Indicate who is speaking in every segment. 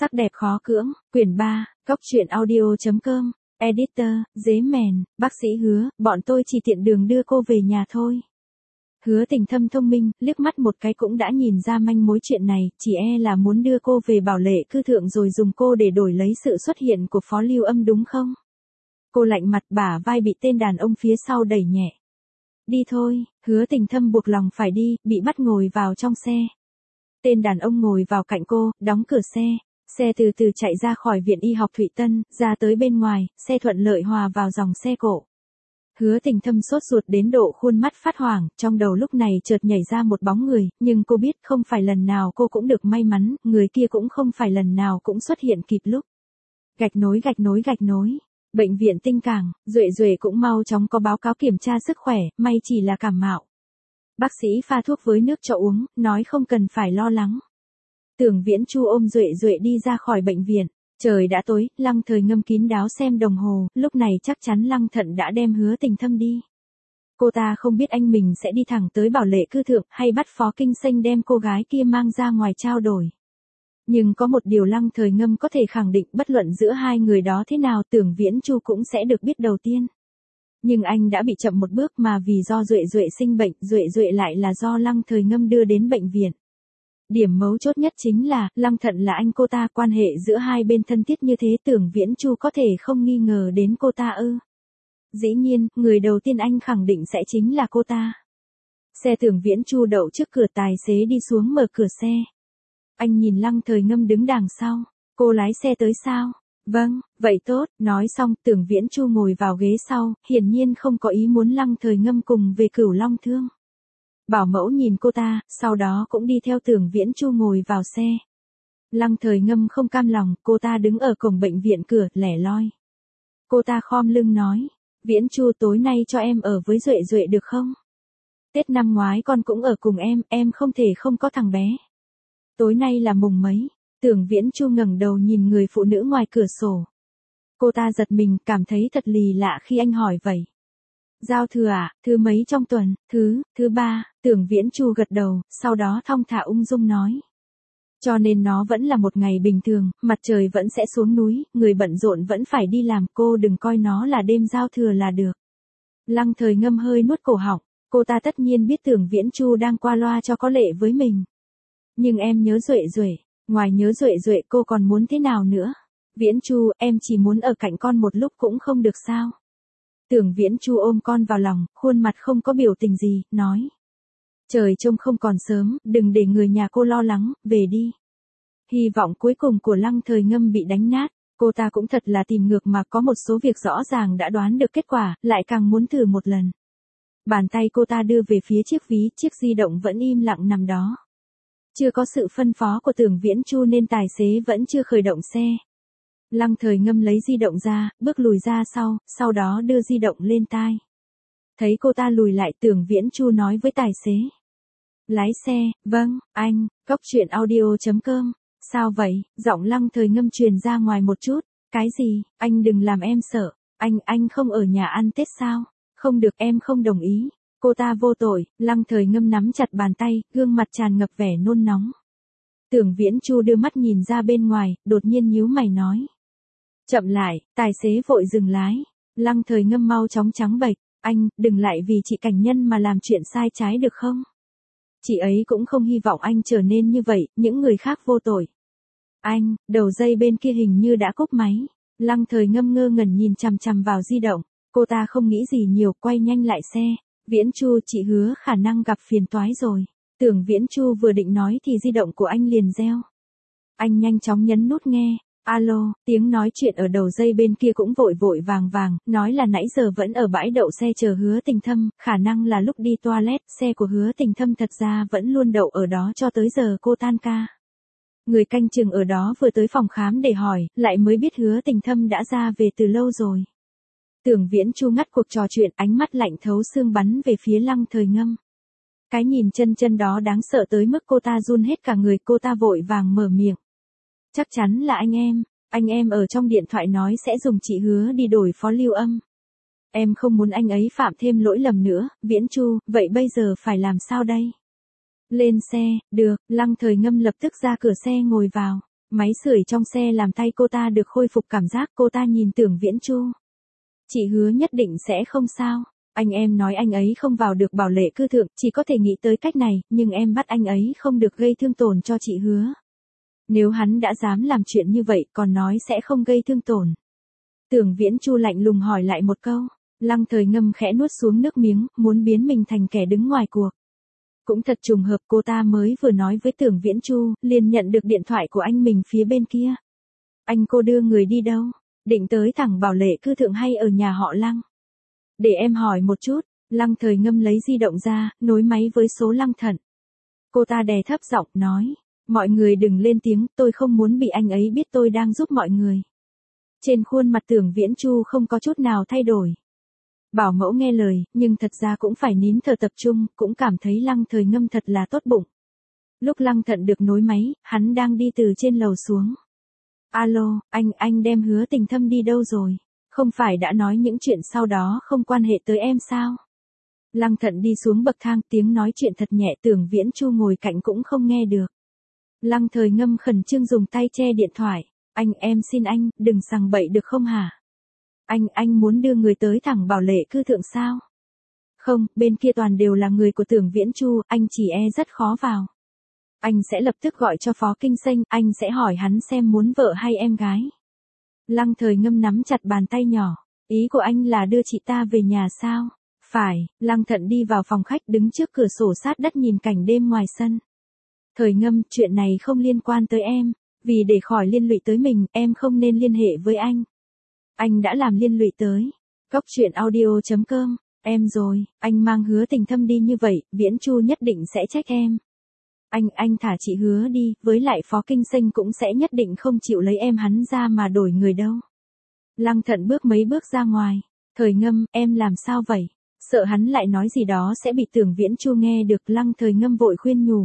Speaker 1: Sắc đẹp khó cưỡng, quyển 3, coctruyện.audio.com, editor, Dế Mèn, bác sĩ Hứa, bọn tôi chỉ tiện đường đưa cô về nhà thôi. Hứa Tình Thâm thông minh, liếc mắt một cái cũng đã nhìn ra manh mối chuyện này, chỉ là muốn đưa cô về Bảo Lệ Cư Thượng rồi dùng cô để đổi lấy sự xuất hiện của Phó Lưu Âm đúng không? Cô lạnh mặt, bả vai bị tên đàn ông phía sau đẩy nhẹ. Đi thôi, Hứa Tình Thâm buộc lòng phải đi, bị bắt ngồi vào trong xe. Tên đàn ông ngồi vào cạnh cô, đóng cửa xe. Xe từ từ chạy ra khỏi viện y học Thụy Tân, ra tới bên ngoài, xe thuận lợi hòa vào dòng xe cộ. Hứa Tình Thâm sốt ruột đến độ khuôn mắt phát hoảng, trong đầu lúc này chợt nhảy ra một bóng người, nhưng cô biết không phải lần nào cô cũng được may mắn, người kia cũng không phải lần nào cũng xuất hiện kịp lúc. Gạch nối. Bệnh viện Tinh Cảng, Duệ cũng mau chóng có báo cáo kiểm tra sức khỏe, may chỉ là cảm mạo. Bác sĩ pha thuốc với nước cho uống, nói không cần phải lo lắng. Tưởng Viễn Chu ôm Duệ đi ra khỏi bệnh viện. Trời đã tối, Lăng Thời Ngâm kín đáo xem đồng hồ, lúc này chắc chắn Lăng Thận đã đem Hứa Tình Thâm đi. Cô ta không biết anh mình sẽ đi thẳng tới Bảo Lệ Cư Thượng hay bắt Phó Kinh Xanh đem cô gái kia mang ra ngoài trao đổi. Nhưng có một điều Lăng Thời Ngâm có thể khẳng định, bất luận giữa hai người đó thế nào Tưởng Viễn Chu cũng sẽ được biết đầu tiên. Nhưng anh đã bị chậm một bước mà vì do Duệ sinh bệnh, Duệ lại là do Lăng Thời Ngâm đưa đến bệnh viện. Điểm mấu chốt nhất chính là, Lăng Thận là anh cô ta, quan hệ giữa hai bên thân thiết như thế Tưởng Viễn Chu có thể không nghi ngờ đến cô ta ư. Dĩ nhiên, người đầu tiên anh khẳng định sẽ chính là cô ta. Xe Tưởng Viễn Chu đậu trước cửa, tài xế đi xuống mở cửa xe. Anh nhìn Lăng Thời Ngâm đứng đằng sau, cô lái xe tới sao? Vâng, vậy tốt, nói xong Tưởng Viễn Chu ngồi vào ghế sau, hiển nhiên không có ý muốn Lăng Thời Ngâm cùng về Cửu Long Thương. Bảo mẫu nhìn cô ta, sau đó cũng đi theo Tưởng Viễn Chu ngồi vào xe. Lăng Thời Ngâm không cam lòng, cô ta đứng ở cổng bệnh viện cửa, lẻ loi. Cô ta khom lưng nói, Viễn Chu tối nay cho em ở với Duệ được không? Tết năm ngoái con cũng ở cùng em không thể không có thằng bé. Tối nay là mùng mấy? Tưởng Viễn Chu ngẩng đầu nhìn người phụ nữ ngoài cửa sổ. Cô ta giật mình, cảm thấy thật lì lạ khi anh hỏi vậy. Giao thừa à, thứ mấy trong tuần? Thứ ba, Tưởng Viễn Chu gật đầu, sau đó thong thả ung dung nói. Cho nên nó vẫn là một ngày bình thường, mặt trời vẫn sẽ xuống núi, người bận rộn vẫn phải đi làm, cô đừng coi nó là đêm giao thừa là được. Lăng Thời Ngâm hơi nuốt cổ họng, cô ta tất nhiên biết Tưởng Viễn Chu đang qua loa cho có lệ với mình. Nhưng em nhớ Duệ, ngoài nhớ Duệ cô còn muốn thế nào nữa? Viễn Chu, em chỉ muốn ở cạnh con một lúc cũng không được sao? Tưởng Viễn Chu ôm con vào lòng, khuôn mặt không có biểu tình gì, nói. Trời trông không còn sớm, đừng để người nhà cô lo lắng, về đi. Hy vọng cuối cùng của Lăng Thời Ngâm bị đánh nát, cô ta cũng thật là tìm ngược mà, có một số việc rõ ràng đã đoán được kết quả, lại càng muốn thử một lần. Bàn tay cô ta đưa về phía chiếc ví, chiếc di động vẫn im lặng nằm đó. Chưa có sự phân phó của Tưởng Viễn Chu nên tài xế vẫn chưa khởi động xe. Lăng Thời Ngâm lấy di động ra, bước lùi ra sau đó đưa di động lên tai. Thấy cô ta lùi lại, Tưởng Viễn Chu nói với tài xế. Lái xe, vâng, anh, coctruyện.audio.com. Sao vậy? Giọng Lăng Thời Ngâm truyền ra ngoài một chút. Cái gì? Anh đừng làm em sợ. Anh không ở nhà ăn Tết sao? Không được, em không đồng ý. Cô ta vô tội. Lăng Thời Ngâm nắm chặt bàn tay, gương mặt tràn ngập vẻ nôn nóng. Tưởng Viễn Chu đưa mắt nhìn ra bên ngoài, đột nhiên nhíu mày nói. Chậm lại, tài xế vội dừng lái. Lăng Thời Ngâm mau chóng trắng bệch. Anh, đừng lại vì chị Cảnh Nhân mà làm chuyện sai trái được không? Chị ấy cũng không hy vọng anh trở nên như vậy, những người khác vô tội. Anh, đầu dây bên kia hình như đã cúp máy. Lăng Thời Ngâm ngơ ngẩn nhìn chằm vào di động. Cô ta không nghĩ gì nhiều, quay nhanh lại xe. Viễn Chu, chị hứa khả năng gặp phiền toái rồi. Tưởng Viễn Chu vừa định nói thì di động của anh liền reo. Anh nhanh chóng nhấn nút nghe. Alo, tiếng nói chuyện ở đầu dây bên kia cũng vội vàng, nói là nãy giờ vẫn ở bãi đậu xe chờ Hứa Tình Thâm, khả năng là lúc đi toilet, xe của Hứa Tình Thâm thật ra vẫn luôn đậu ở đó cho tới giờ cô tan ca. Người canh chừng ở đó vừa tới phòng khám để hỏi, lại mới biết Hứa Tình Thâm đã ra về từ lâu rồi. Tưởng Viễn Chu ngắt cuộc trò chuyện, ánh mắt lạnh thấu xương bắn về phía Lăng Thời Ngâm. Cái nhìn chân đó đáng sợ tới mức cô ta run hết cả người, cô ta vội vàng mở miệng. Chắc chắn là anh em ở trong điện thoại nói sẽ dùng chị Hứa đi đổi Phó Lưu Âm. Em không muốn anh ấy phạm thêm lỗi lầm nữa, Viễn Chu, vậy bây giờ phải làm sao đây? Lên xe, được, Lăng Thời Ngâm lập tức ra cửa xe ngồi vào. Máy sưởi trong xe làm tay cô ta được khôi phục cảm giác, cô ta nhìn Tưởng Viễn Chu. Chị hứa nhất định sẽ không sao. Anh em nói anh ấy không vào được bảo lệ cư thượng, chỉ có thể nghĩ tới cách này, nhưng em bắt anh ấy không được gây thương tổn cho chị hứa. Nếu hắn đã dám làm chuyện như vậy còn nói sẽ không gây thương tổn. Tưởng Viễn Chu lạnh lùng hỏi lại một câu. Lăng Thời Ngâm khẽ nuốt xuống nước miếng, muốn biến mình thành kẻ đứng ngoài cuộc. Cũng thật trùng hợp, cô ta mới vừa nói với Tưởng Viễn Chu, liền nhận được điện thoại của anh mình phía bên kia. Anh cô đưa người đi đâu? Định tới thẳng bảo lệ cư thượng hay ở nhà họ Lăng? Để em hỏi một chút. Lăng Thời Ngâm lấy di động ra, nối máy với số Lăng Thận. Cô ta đè thấp giọng nói. Mọi người đừng lên tiếng, tôi không muốn bị anh ấy biết tôi đang giúp mọi người. Trên khuôn mặt Tưởng Viễn Chu không có chút nào thay đổi. Bảo mẫu nghe lời, nhưng thật ra cũng phải nín thở tập trung, cũng cảm thấy Lăng Thời Ngâm thật là tốt bụng. Lúc Lăng Thận được nối máy, hắn đang đi từ trên lầu xuống. Alo, anh đem Hứa Tình Thâm đi đâu rồi? Không phải đã nói những chuyện sau đó không quan hệ tới em sao? Lăng Thận đi xuống bậc thang, tiếng nói chuyện thật nhẹ, Tưởng Viễn Chu ngồi cạnh cũng không nghe được. Lăng Thời Ngâm khẩn trương dùng tay che điện thoại. Em xin anh, đừng sằng bậy được không hả? Anh muốn đưa người tới thẳng bảo lệ cư thượng sao? Không, bên kia toàn đều là người của Tưởng Viễn Chu, anh chỉ rất khó vào. Anh sẽ lập tức gọi cho Phó Kinh Xanh, anh sẽ hỏi hắn xem muốn vợ hay em gái. Lăng Thời Ngâm nắm chặt bàn tay nhỏ. Ý của anh là đưa chị ta về nhà sao? Phải. Lăng Thận đi vào phòng khách, đứng trước cửa sổ sát đất nhìn cảnh đêm ngoài sân. Thời Ngâm, chuyện này không liên quan tới em. Vì để khỏi liên lụy tới mình, em không nên liên hệ với anh. Anh đã làm liên lụy tới. Góc truyện audio.com. Em rồi, anh mang Hứa Tình Thâm đi như vậy, Viễn Chu nhất định sẽ trách em. Anh thả chị Hứa đi, với lại Phó Kinh Xanh cũng sẽ nhất định không chịu lấy em hắn ra mà đổi người đâu. Lăng Thận bước mấy bước ra ngoài. Thời Ngâm, em làm sao vậy? Sợ hắn lại nói gì đó sẽ bị Tưởng Viễn Chu nghe được. Lăng Thời Ngâm vội khuyên nhủ.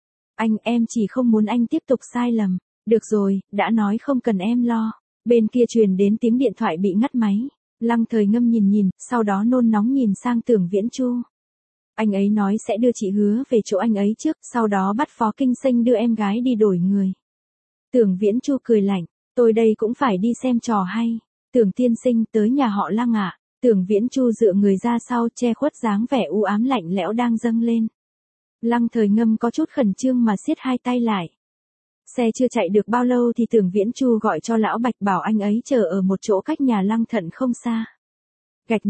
Speaker 1: Em chỉ không muốn anh tiếp tục sai lầm. Được rồi, đã nói không cần em lo. Bên kia truyền đến tiếng điện thoại bị ngắt máy. Lăng Thời Ngâm nhìn, sau đó nôn nóng nhìn sang Tưởng Viễn Chu. Anh ấy nói sẽ đưa chị Hứa về chỗ anh ấy trước, sau đó bắt Phó Kinh Xanh đưa em gái đi đổi người. Tưởng Viễn Chu cười lạnh, tôi đây cũng phải đi xem trò hay. Tưởng tiên sinh, tới nhà họ Lăng ạ. Tưởng Viễn Chu dựa người ra sau, che khuất dáng vẻ u ám lạnh lẽo đang dâng lên. Lăng Thời Ngâm có chút khẩn trương mà siết hai tay lại. Xe chưa chạy được bao lâu thì Tưởng Viễn Chu gọi cho lão Bạch bảo anh ấy chờ ở một chỗ cách nhà Lăng Thận không xa. Gạch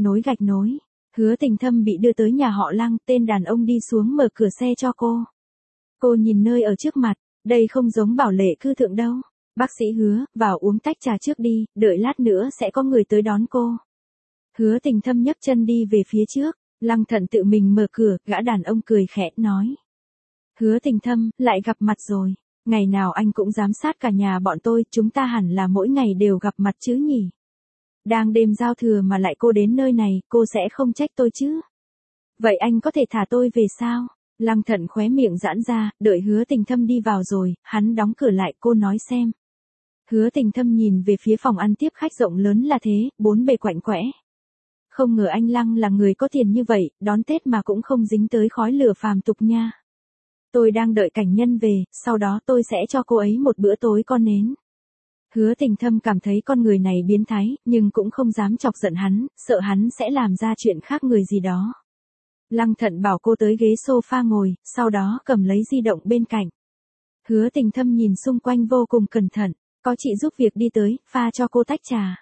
Speaker 1: nối. Hứa Tình Thâm bị đưa tới nhà họ Lăng, tên đàn ông đi xuống mở cửa xe cho cô. Cô nhìn nơi ở trước mặt, đây không giống bảo lệ cư thượng đâu. Bác sĩ Hứa, vào uống tách trà trước đi, đợi lát nữa sẽ có người tới đón cô. Hứa Tình Thâm nhấc chân đi về phía trước, Lăng Thận tự mình mở cửa, gã đàn ông cười khẽ nói. Hứa Tình Thâm, lại gặp mặt rồi. Ngày nào anh cũng giám sát cả nhà bọn tôi, chúng ta hẳn là mỗi ngày đều gặp mặt chứ nhỉ? Đang đêm giao thừa mà lại cô đến nơi này, cô sẽ không trách tôi chứ? Vậy anh có thể thả tôi về sao? Lăng Thận khóe miệng giãn ra, đợi Hứa Tình Thâm đi vào rồi, hắn đóng cửa lại, cô nói xem. Hứa Tình Thâm nhìn về phía phòng ăn tiếp khách rộng lớn là thế, bốn bề quạnh quẽ. Không ngờ anh Lăng là người có tiền như vậy, đón Tết mà cũng không dính tới khói lửa phàm tục nha. Tôi đang đợi cảnh nhân về, sau đó tôi sẽ cho cô ấy một bữa tối con nến. Hứa Tình Thâm cảm thấy con người này biến thái, nhưng cũng không dám chọc giận hắn, sợ hắn sẽ làm ra chuyện khác người gì đó. Lăng Thận bảo cô tới ghế sofa ngồi, sau đó cầm lấy di động bên cạnh. Hứa Tình Thâm nhìn xung quanh vô cùng cẩn thận, có chị giúp việc đi tới, pha cho cô tách trà.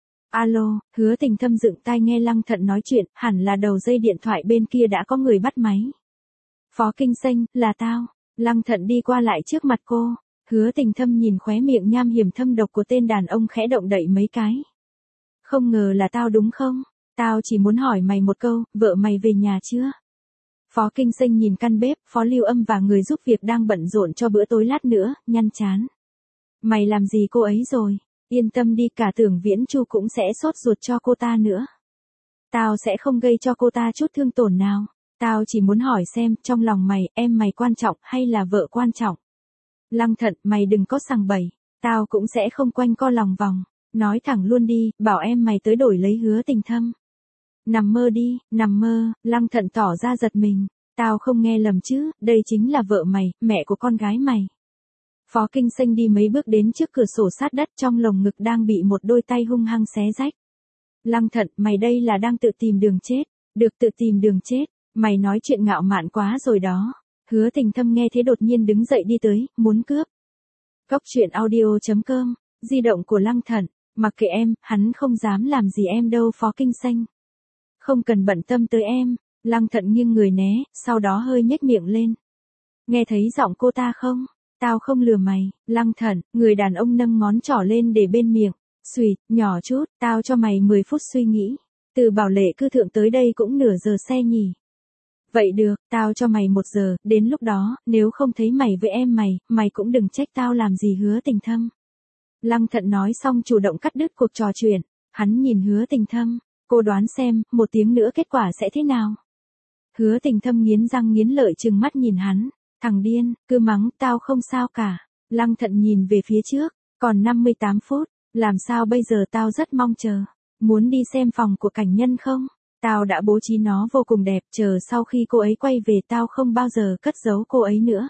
Speaker 1: Alo, Hứa Tình Thâm dựng tai nghe Lăng Thận nói chuyện, hẳn là đầu dây điện thoại bên kia đã có người bắt máy. Phó Kinh Xanh, là tao. Lăng Thận đi qua lại trước mặt cô. Hứa Tình Thâm nhìn khóe miệng nham hiểm thâm độc của tên đàn ông khẽ động đậy mấy cái. Không ngờ là tao đúng không? Tao chỉ muốn hỏi mày một câu, vợ mày về nhà chưa? Phó Kinh Xanh nhìn căn bếp, Phó Lưu Âm và người giúp việc đang bận rộn cho bữa tối lát nữa, nhăn chán. Mày làm gì cô ấy rồi? Yên tâm đi, cả Tưởng Viễn Chu cũng sẽ sốt ruột cho cô ta nữa. Tao sẽ không gây cho cô ta chút thương tổn nào. Tao chỉ muốn hỏi xem, trong lòng mày, em mày quan trọng hay là vợ quan trọng? Lăng Thận, mày đừng có sằng bậy. Tao cũng sẽ không quanh co lòng vòng. Nói thẳng luôn đi, bảo em mày tới đổi lấy Hứa Tình Thâm. Nằm mơ đi, nằm mơ. Lăng Thận tỏ ra giật mình. Tao không nghe lầm chứ, đây chính là vợ mày, mẹ của con gái mày. Phó Kinh Xanh đi mấy bước đến trước cửa sổ sát đất, trong lồng ngực đang bị một đôi tay hung hăng xé rách. Lăng Thận, mày đây là đang tự tìm đường chết. Được tự tìm đường chết, mày nói chuyện ngạo mạn quá rồi đó. Hứa Tình Thâm nghe thế đột nhiên đứng dậy đi tới, muốn cướp. Cốc truyện audio.com, di động của Lăng Thận, mặc kệ em, hắn không dám làm gì em đâu Phó Kinh Xanh. Không cần bận tâm tới em. Lăng Thận nghiêng người né, sau đó hơi nhếch miệng lên. Nghe thấy giọng cô ta không? Tao không lừa mày. Lăng Thận, người đàn ông nâng ngón trỏ lên để bên miệng. Xùi, nhỏ chút, tao cho mày 10 phút suy nghĩ. Từ Bảo Lệ Cư Thượng tới đây cũng nửa giờ xe nhỉ. Vậy được, tao cho mày 1 giờ, đến lúc đó, nếu không thấy mày với em mày cũng đừng trách tao làm gì Hứa Tình Thâm. Lăng Thận nói xong chủ động cắt đứt cuộc trò chuyện. Hắn nhìn Hứa Tình Thâm, cô đoán xem, 1 tiếng nữa kết quả sẽ thế nào. Hứa Tình Thâm nghiến răng nghiến lợi trừng mắt nhìn hắn. Thằng điên, cứ mắng, tao không sao cả. Lăng Thận nhìn về phía trước, còn 58 phút, làm sao bây giờ tao rất mong chờ. Muốn đi xem phòng của cảnh nhân không? Tao đã bố trí nó vô cùng đẹp, chờ sau khi cô ấy quay về tao không bao giờ cất giấu cô ấy nữa.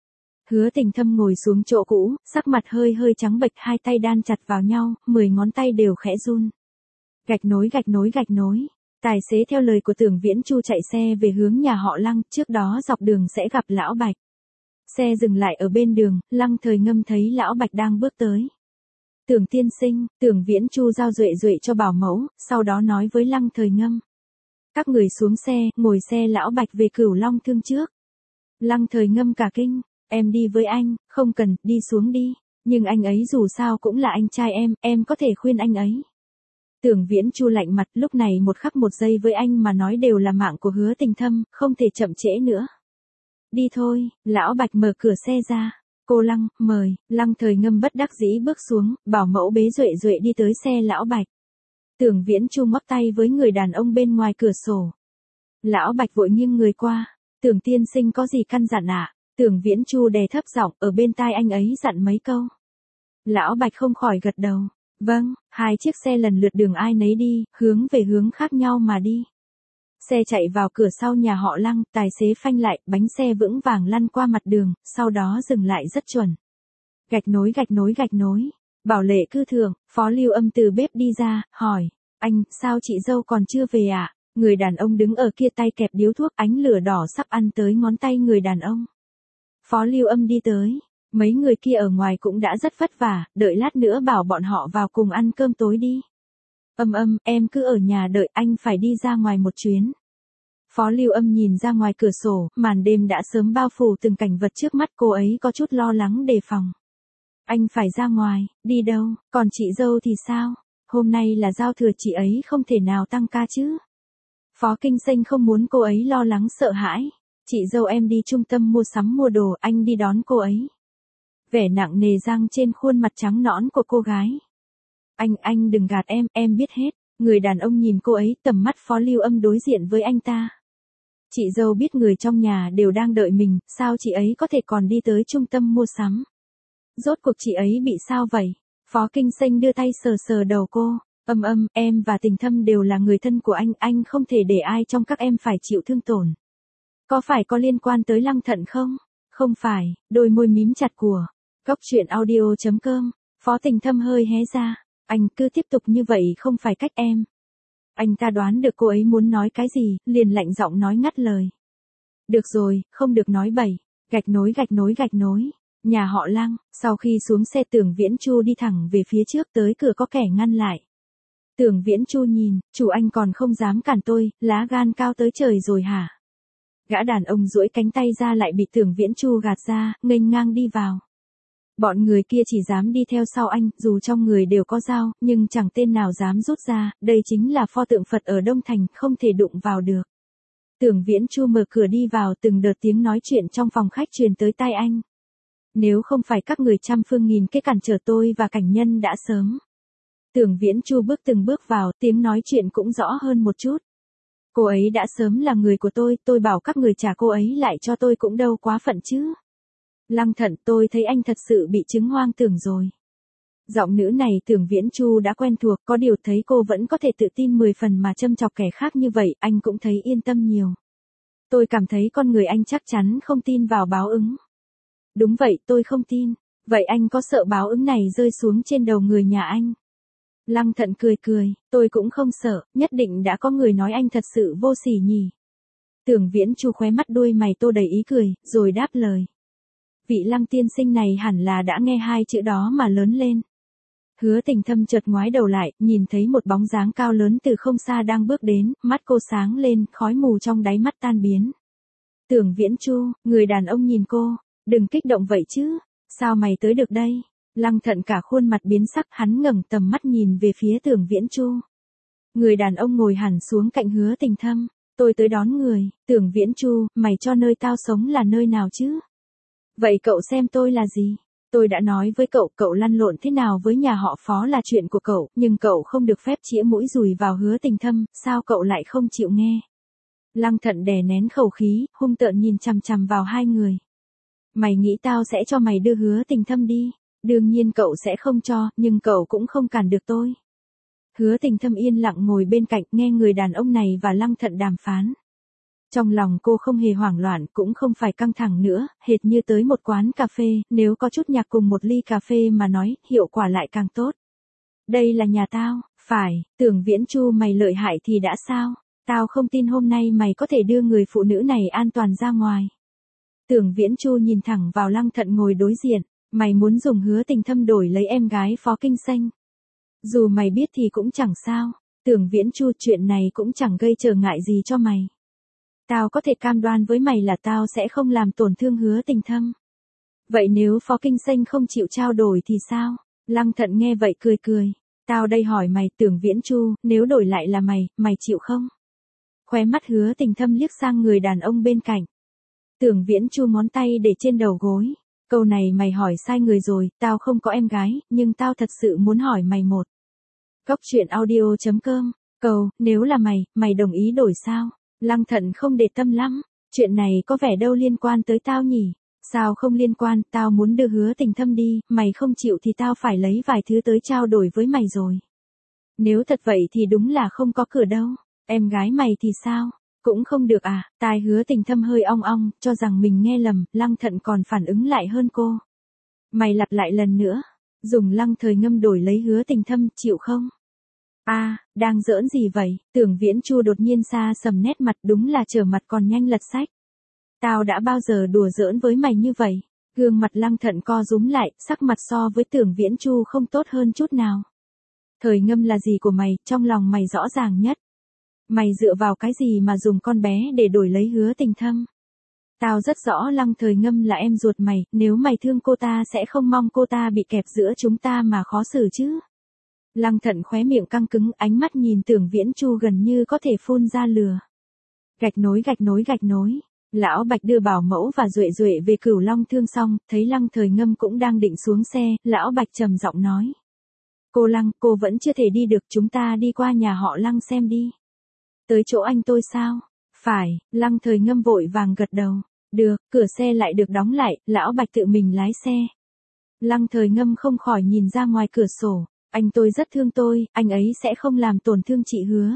Speaker 1: Hứa Tình Thâm ngồi xuống chỗ cũ, sắc mặt hơi hơi trắng bệch, 2 tay đan chặt vào nhau, 10 ngón tay đều khẽ run. Gạch nối gạch nối gạch nối. Tài xế theo lời của Tưởng Viễn Chu chạy xe về hướng nhà họ Lăng, trước đó dọc đường sẽ gặp Lão Bạch. Xe dừng lại ở bên đường, Lăng Thời Ngâm thấy Lão Bạch đang bước tới. Tưởng tiên sinh, Tưởng Viễn Chu giao duệ duệ cho bảo mẫu, sau đó nói với Lăng Thời Ngâm. Các người xuống xe, ngồi xe Lão Bạch về Cửu Long Thương trước. Lăng Thời Ngâm cả kinh, em đi với anh, không cần, đi xuống đi. Nhưng anh ấy dù sao cũng là anh trai em có thể khuyên anh ấy. Tưởng Viễn Chu lạnh mặt, lúc này 1 khắc 1 giây với anh mà nói đều là mạng của Hứa Tình Thâm, không thể chậm trễ nữa. Đi thôi, Lão Bạch mở cửa xe ra. Cô Lăng, mời. Lăng Thời Ngâm bất đắc dĩ bước xuống, bảo mẫu bế duệ duệ đi tới xe Lão Bạch. Tưởng Viễn Chu ngoắc tay với người đàn ông bên ngoài cửa sổ. Lão Bạch vội nghiêng người qua. Tưởng tiên sinh có gì căn dặn ạ? Tưởng Viễn Chu đè thấp giọng ở bên tai anh ấy dặn mấy câu. Lão Bạch không khỏi gật đầu. Vâng, 2 chiếc xe lần lượt đường ai nấy đi, hướng về hướng khác nhau mà đi. Xe chạy vào cửa sau nhà họ Lăng, tài xế phanh lại, bánh xe vững vàng lăn qua mặt đường, sau đó dừng lại rất chuẩn. Gạch nối gạch nối gạch nối. Bảo Lệ Cư Thượng, Phó Lưu Âm từ bếp đi ra, hỏi, anh, sao chị dâu còn chưa về ạ? Người đàn ông đứng ở kia tay kẹp điếu thuốc, ánh lửa đỏ sắp ăn tới ngón tay người đàn ông. Phó Lưu Âm đi tới. Mấy người kia ở ngoài cũng đã rất vất vả, đợi lát nữa bảo bọn họ vào cùng ăn cơm tối đi. Em cứ ở nhà đợi, anh phải đi ra ngoài một chuyến. Phó Lưu Âm nhìn ra ngoài cửa sổ, màn đêm đã sớm bao phủ từng cảnh vật trước mắt, cô ấy có chút lo lắng đề phòng. Anh phải ra ngoài, đi đâu, còn chị dâu thì sao? Hôm nay là giao thừa, chị ấy không thể nào tăng ca chứ. Phó Kinh Xanh không muốn cô ấy lo lắng sợ hãi. Chị dâu em đi trung tâm mua sắm mua đồ, anh đi đón cô ấy. Vẻ nặng nề giăng trên khuôn mặt trắng nõn của cô gái. Anh đừng gạt em biết hết. Người đàn ông nhìn cô ấy, tầm mắt Phó Lưu Âm đối diện với anh ta. Chị dâu biết người trong nhà đều đang đợi mình, sao chị ấy có thể còn đi tới trung tâm mua sắm? Rốt cuộc chị ấy bị sao vậy? Phó Kinh Xanh đưa tay sờ sờ đầu cô. Em và Tình Thâm đều là người thân của anh không thể để ai trong các em phải chịu thương tổn. Có phải có liên quan tới Lăng Thận không? Không phải, đôi môi mím chặt của. Cốc truyện audio.com, Phó Tình Thâm hơi hé ra. Anh cứ tiếp tục như vậy không phải cách em. Anh ta đoán được cô ấy muốn nói cái gì, liền lạnh giọng nói ngắt lời. Được rồi, không được nói bậy. Gạch nối gạch nối gạch nối. Nhà họ Lăng, sau khi xuống xe Tưởng Viễn Chu đi thẳng về phía trước, tới cửa có kẻ ngăn lại. Tưởng Viễn Chu nhìn, chủ anh còn không dám cản tôi, lá gan cao tới trời rồi hả? Gã đàn ông duỗi cánh tay ra lại bị Tưởng Viễn Chu gạt ra, nghênh ngang đi vào. Bọn người kia chỉ dám đi theo sau anh, dù trong người đều có dao, nhưng chẳng tên nào dám rút ra, đây chính là pho tượng Phật ở Đông Thành, không thể đụng vào được. Tưởng Viễn Chu mở cửa đi vào, từng đợt tiếng nói chuyện trong phòng khách truyền tới tai anh. Nếu không phải các người trăm phương nghìn kế cản trở tôi và cảnh nhân đã sớm. Tưởng Viễn Chu bước từng bước vào, tiếng nói chuyện cũng rõ hơn một chút. Cô ấy đã sớm là người của tôi bảo các người trả cô ấy lại cho tôi cũng đâu quá phận chứ. Lăng Thận, tôi thấy anh thật sự bị chứng hoang tưởng rồi. Giọng nữ này Tưởng Viễn Chu đã quen thuộc, có điều thấy cô vẫn có thể tự tin 10 phần mà châm chọc kẻ khác như vậy, anh cũng thấy yên tâm nhiều. Tôi cảm thấy con người anh chắc chắn không tin vào báo ứng. Đúng vậy, tôi không tin. Vậy anh có sợ báo ứng này rơi xuống trên đầu người nhà anh? Lăng Thận cười cười, tôi cũng không sợ, nhất định đã có người nói anh thật sự vô sỉ nhỉ. Tưởng Viễn Chu khóe mắt đuôi mày tô đầy ý cười, rồi đáp lời. Vị Lăng tiên sinh này hẳn là đã nghe hai chữ đó mà lớn lên. Hứa Tình Thâm chợt ngoái đầu lại, nhìn thấy một bóng dáng cao lớn từ không xa đang bước đến, mắt cô sáng lên, khói mù trong đáy mắt tan biến. Tưởng Viễn Chu, người đàn ông nhìn cô, đừng kích động vậy chứ, sao mày tới được đây? Lăng Thận cả khuôn mặt biến sắc, hắn ngẩng tầm mắt nhìn về phía Tưởng Viễn Chu. Người đàn ông ngồi hẳn xuống cạnh Hứa Tình Thâm, tôi tới đón người. Tưởng Viễn Chu, mày cho nơi tao sống là nơi nào chứ? Vậy cậu xem tôi là gì? Tôi đã nói với cậu, cậu lăn lộn thế nào với nhà họ Phó là chuyện của cậu, nhưng cậu không được phép chĩa mũi dùi vào Hứa Tình Thâm, sao cậu lại không chịu nghe? Lăng Thận đè nén khẩu khí, hung tợn nhìn chằm chằm vào hai người. Mày nghĩ tao sẽ cho mày đưa Hứa Tình Thâm đi? Đương nhiên cậu sẽ không cho, nhưng cậu cũng không cản được tôi. Hứa Tình Thâm yên lặng ngồi bên cạnh nghe người đàn ông này và Lăng Thận đàm phán. Trong lòng cô không hề hoảng loạn, cũng không phải căng thẳng nữa, hệt như tới một quán cà phê, nếu có chút nhạc cùng một ly cà phê mà nói, hiệu quả lại càng tốt. Đây là nhà tao, phải, Tưởng Viễn Chu mày lợi hại thì đã sao? Tao không tin hôm nay mày có thể đưa người phụ nữ này an toàn ra ngoài. Tưởng Viễn Chu nhìn thẳng vào Lăng Thận ngồi đối diện, mày muốn dùng Hứa Tình Thâm đổi lấy em gái Phó Kinh Xanh. Dù mày biết thì cũng chẳng sao, Tưởng Viễn Chu, chuyện này cũng chẳng gây trở ngại gì cho mày. Tao có thể cam đoan với mày là tao sẽ không làm tổn thương Hứa Tình Thâm. Vậy nếu Phó Kinh Xanh không chịu trao đổi thì sao? Lăng Thận nghe vậy cười cười. Tao đây hỏi mày, Tưởng Viễn Chu, nếu đổi lại là mày chịu không? Khóe mắt Hứa Tình Thâm liếc sang người đàn ông bên cạnh. Tưởng Viễn Chu ngón tay để trên đầu gối. Câu này mày hỏi sai người rồi, tao không có em gái, nhưng tao thật sự muốn hỏi mày một. Góc truyện audio.com, cầu, nếu là mày đồng ý đổi sao? Lăng Thận không để tâm lắm, chuyện này có vẻ đâu liên quan tới tao nhỉ? Sao không liên quan, tao muốn đưa Hứa Tình Thâm đi, mày không chịu thì tao phải lấy vài thứ tới trao đổi với mày rồi. Nếu thật vậy thì đúng là không có cửa đâu, em gái mày thì sao? Cũng không được à? Tai Hứa Tình Thâm hơi ong ong, cho rằng mình nghe lầm, Lăng Thận còn phản ứng lại hơn cô. Mày lặp lại lần nữa, dùng Lăng Thời Ngâm đổi lấy Hứa Tình Thâm, chịu không? Đang giỡn gì vậy? Tưởng Viễn Chu đột nhiên xa sầm nét mặt, đúng là trở mặt còn nhanh lật sách. Tao đã bao giờ đùa giỡn với mày như vậy? Gương mặt Lăng Thận co rúm lại, sắc mặt so với Tưởng Viễn Chu không tốt hơn chút nào. Thời Ngâm là gì của mày, trong lòng mày rõ ràng nhất. Mày dựa vào cái gì mà dùng con bé để đổi lấy Hứa Tình Thâm? Tao rất rõ Lăng Thời Ngâm là em ruột mày, nếu mày thương cô ta sẽ không mong cô ta bị kẹp giữa chúng ta mà khó xử chứ. Lăng Thận khóe miệng căng cứng, ánh mắt nhìn Tưởng Viễn Chu gần như có thể phun ra lửa. Gạch nối. Lão Bạch đưa bảo mẫu và Duệ Duệ về Cửu Long Thương xong, thấy Lăng Thời Ngâm cũng đang định xuống xe, Lão Bạch trầm giọng nói. Cô Lăng, cô vẫn chưa thể đi được, chúng ta đi qua nhà họ Lăng xem đi. Tới chỗ anh tôi sao? Phải, Lăng Thời Ngâm vội vàng gật đầu. Được, cửa xe lại được đóng lại, Lão Bạch tự mình lái xe. Lăng Thời Ngâm không khỏi nhìn ra ngoài cửa sổ. Anh tôi rất thương tôi, anh ấy sẽ không làm tổn thương chị Hứa.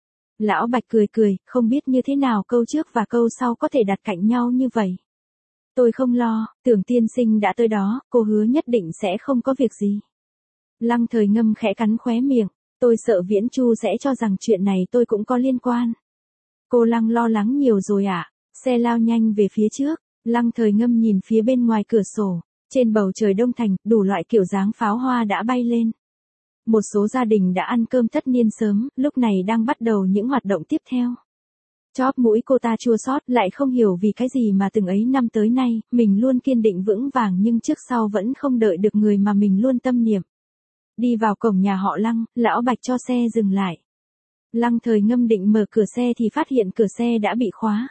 Speaker 1: Lão Bạch cười, không biết như thế nào câu trước và câu sau có thể đặt cạnh nhau như vậy. Tôi không lo, Tưởng tiên sinh đã tới đó, cô hứa nhất định sẽ không có việc gì. Lăng Thời Ngâm khẽ cắn khóe miệng, tôi sợ Viễn Chu sẽ cho rằng chuyện này tôi cũng có liên quan. Cô Lăng lo lắng nhiều rồi ạ. Xe lao nhanh về phía trước, Lăng Thời Ngâm nhìn phía bên ngoài cửa sổ, trên bầu trời đông thành, đủ loại kiểu dáng pháo hoa đã bay lên. Một số gia đình đã ăn cơm tất niên sớm, lúc này đang bắt đầu những hoạt động tiếp theo. Chóp mũi cô ta chua xót, lại không hiểu vì cái gì mà từng ấy năm tới nay, mình luôn kiên định vững vàng nhưng trước sau vẫn không đợi được người mà mình luôn tâm niệm. Đi vào cổng nhà họ Lăng, Lão Bạch cho xe dừng lại. Lăng Thời Ngâm định mở cửa xe thì phát hiện cửa xe đã bị khóa.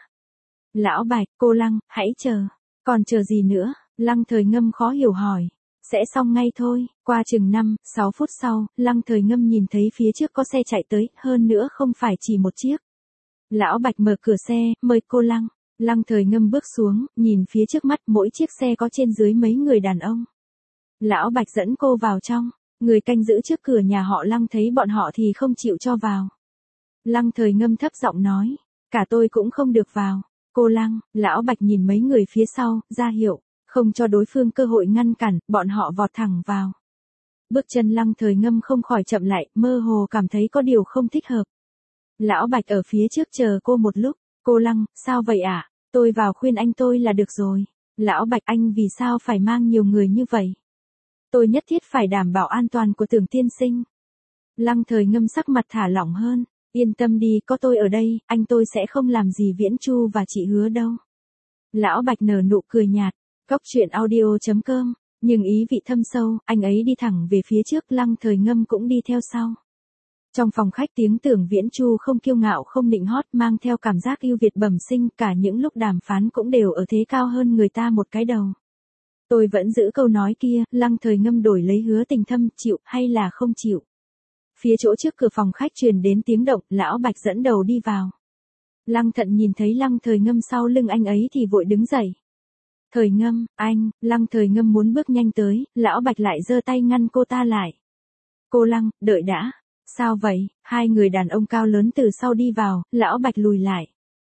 Speaker 1: Lão Bạch, cô Lăng, hãy chờ. Còn chờ gì nữa? Lăng Thời Ngâm khó hiểu hỏi. Sẽ xong ngay thôi. Qua chừng 5-6 phút sau, Lăng Thời Ngâm nhìn thấy phía trước có xe chạy tới, hơn nữa không phải chỉ một chiếc. Lão Bạch mở cửa xe, mời cô Lăng. Lăng Thời Ngâm bước xuống, nhìn phía trước mắt, mỗi chiếc xe có trên dưới mấy người đàn ông. Lão Bạch dẫn cô vào trong, người canh giữ trước cửa nhà họ Lăng thấy bọn họ thì không chịu cho vào. Lăng Thời Ngâm thấp giọng nói, cả tôi cũng không được vào. Cô Lăng, Lão Bạch nhìn mấy người phía sau, ra hiệu, Không cho đối phương cơ hội ngăn cản, bọn họ vọt thẳng vào. Bước chân Lăng Thời Ngâm không khỏi chậm lại, mơ hồ cảm thấy có điều không thích hợp. Lão Bạch ở phía trước chờ cô một lúc, cô Lăng, sao vậy ạ? Tôi vào khuyên anh tôi là được rồi. Lão Bạch, anh vì sao phải mang nhiều người như vậy? Tôi nhất thiết phải đảm bảo an toàn của Tưởng tiên sinh. Lăng Thời Ngâm sắc mặt thả lỏng hơn, yên tâm đi, có tôi ở đây, anh tôi sẽ không làm gì Viễn Chu và chị Hứa đâu. Lão Bạch nở nụ cười nhạt, Cóc truyện audio.com, nhưng ý vị thâm sâu, anh ấy đi thẳng về phía trước, Lăng Thời Ngâm cũng đi theo sau. Trong phòng khách tiếng Tưởng Viễn Chu không kiêu ngạo không nịnh hót, mang theo cảm giác ưu việt bẩm sinh, cả những lúc đàm phán cũng đều ở thế cao hơn người ta một cái đầu. Tôi vẫn giữ câu nói kia, Lăng Thời Ngâm đổi lấy Hứa Tình Thâm, chịu hay là không chịu. Phía chỗ trước cửa phòng khách truyền đến tiếng động, Lão Bạch dẫn đầu đi vào. Lăng Thận nhìn thấy Lăng Thời Ngâm sau lưng anh ấy thì vội đứng dậy. Thời Ngâm, anh, Lăng Thời Ngâm muốn bước nhanh tới, Lão Bạch lại giơ tay ngăn cô ta lại. Cô Lăng, đợi đã. Sao vậy? Hai người đàn ông cao lớn từ sau đi vào, Lão Bạch lùi lại.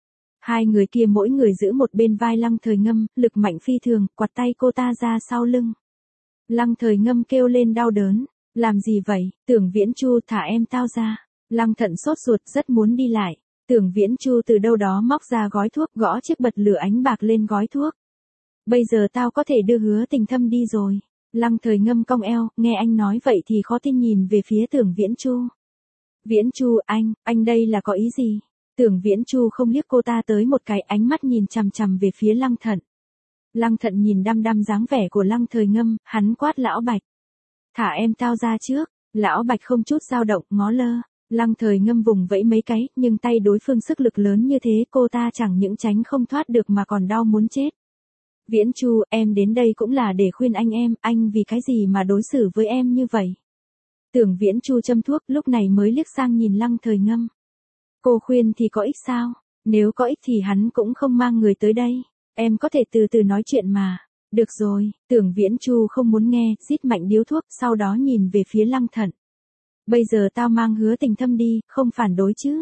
Speaker 1: Hai người kia mỗi người giữ một bên vai Lăng Thời Ngâm, lực mạnh phi thường, quạt tay cô ta ra sau lưng. Lăng Thời Ngâm kêu lên đau đớn. Làm gì vậy? Tưởng Viễn Chu, thả em tao ra. Lăng Thận sốt ruột rất muốn đi lại. Tưởng Viễn Chu từ đâu đó móc ra gói thuốc, gõ chiếc bật lửa ánh bạc lên gói thuốc. Bây giờ tao có thể đưa Hứa Tình Thâm đi rồi. Lăng Thời Ngâm cong eo, nghe anh nói vậy thì khó tin nhìn về phía Tưởng Viễn Chu. Viễn Chu, anh đây là có ý gì? Tưởng Viễn Chu không liếc cô ta tới một cái, ánh mắt nhìn chằm chằm về phía Lăng Thận. Lăng Thận nhìn đăm đăm dáng vẻ của Lăng Thời Ngâm, hắn quát Lão Bạch. Thả em tao ra trước. Lão Bạch không chút dao động, ngó lơ. Lăng Thời Ngâm vùng vẫy mấy cái, nhưng tay đối phương sức lực lớn như thế, cô ta chẳng những tránh không thoát được mà còn đau muốn chết. Viễn Chu, em đến đây cũng là để khuyên anh vì cái gì mà đối xử với em như vậy? Tưởng Viễn Chu châm thuốc, lúc này mới liếc sang nhìn Lăng Thời Ngâm. Cô khuyên thì có ích sao? Nếu có ích thì hắn cũng không mang người tới đây. Em có thể từ từ nói chuyện mà. Được rồi, Tưởng Viễn Chu không muốn nghe, rít mạnh điếu thuốc, sau đó nhìn về phía Lăng Thận. Bây giờ tao mang Hứa Tình Thâm đi, không phản đối chứ?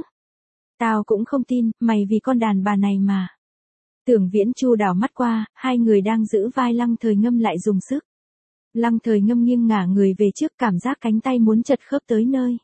Speaker 1: Tao cũng không tin, mày vì con đàn bà này mà. Tưởng Viễn Chu đảo mắt qua, hai người đang giữ vai Lăng Thời Ngâm lại dùng sức. Lăng Thời Ngâm nghiêng ngả người về trước, cảm giác cánh tay muốn chật khớp tới nơi.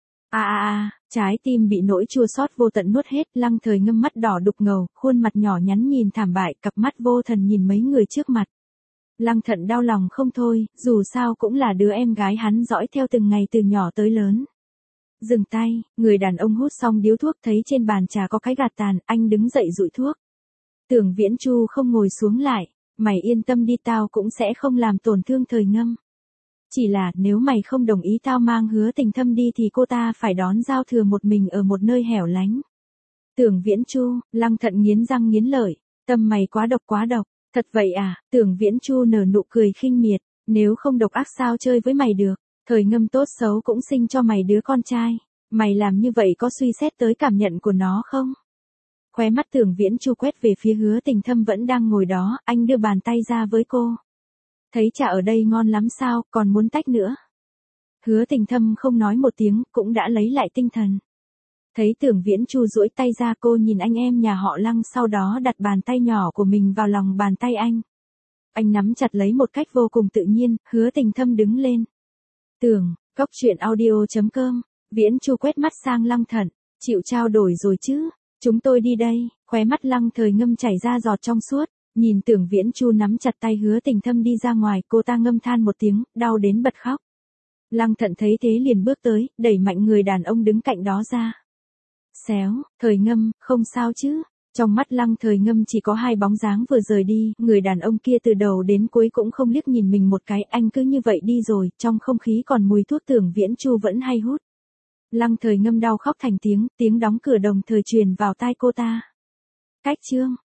Speaker 1: Trái tim bị nỗi chua xót vô tận nuốt hết, Lăng Thời Ngâm mắt đỏ đục ngầu, khuôn mặt nhỏ nhắn nhìn thảm bại, cặp mắt vô thần nhìn mấy người trước mặt. Lăng Thận đau lòng không thôi, dù sao cũng là đứa em gái hắn dõi theo từng ngày từ nhỏ tới lớn. Dừng tay, người đàn ông hút xong điếu thuốc thấy trên bàn trà có cái gạt tàn, anh đứng dậy dụi thuốc. Tưởng Viễn Chu không ngồi xuống lại, mày yên tâm đi, tao cũng sẽ không làm tổn thương Thời Ngâm. Chỉ là nếu mày không đồng ý tao mang Hứa Tình Thâm đi thì cô ta phải đón giao thừa một mình ở một nơi hẻo lánh. Tưởng Viễn Chu, Lăng Thận nghiến răng nghiến lợi, tâm mày quá độc quá độc. Thật vậy à? Tưởng Viễn Chu nở nụ cười khinh miệt, nếu không độc ác sao chơi với mày được? Thời Ngâm tốt xấu cũng sinh cho mày đứa con trai, mày làm như vậy có suy xét tới cảm nhận của nó không? Khóe mắt Tưởng Viễn Chu quét về phía Hứa Tình Thâm vẫn đang ngồi đó, anh đưa bàn tay ra với cô. Thấy trà ở đây ngon lắm sao, còn muốn tách nữa? Hứa Tình Thâm không nói một tiếng, cũng đã lấy lại tinh thần. Thấy Tưởng Viễn Chu duỗi tay ra, cô nhìn anh em nhà họ Lăng, sau đó đặt bàn tay nhỏ của mình vào lòng bàn tay anh. Anh nắm chặt lấy một cách vô cùng tự nhiên, Hứa Tình Thâm đứng lên. Tưởng, Cóc truyện audio.com, Viễn Chu quét mắt sang Lăng Thận, chịu trao đổi rồi chứ, chúng tôi đi đây, khóe mắt Lăng Thời Ngâm chảy ra giọt trong suốt, nhìn Tưởng Viễn Chu nắm chặt tay Hứa Tình Thâm đi ra ngoài, cô ta ngâm than một tiếng, đau đến bật khóc. Lăng Thận thấy thế liền bước tới, đẩy mạnh người đàn ông đứng cạnh đó ra. Xéo, Thời Ngâm, không sao chứ? Trong mắt Lăng Thời Ngâm chỉ có hai bóng dáng vừa rời đi, người đàn ông kia từ đầu đến cuối cũng không liếc nhìn mình một cái, anh cứ như vậy đi rồi, trong không khí còn mùi thuốc. Tưởng Viễn Chu vẫn hay hút. Lăng Thời Ngâm đau khóc thành tiếng, tiếng đóng cửa đồng thời truyền vào tai cô ta. Cách chương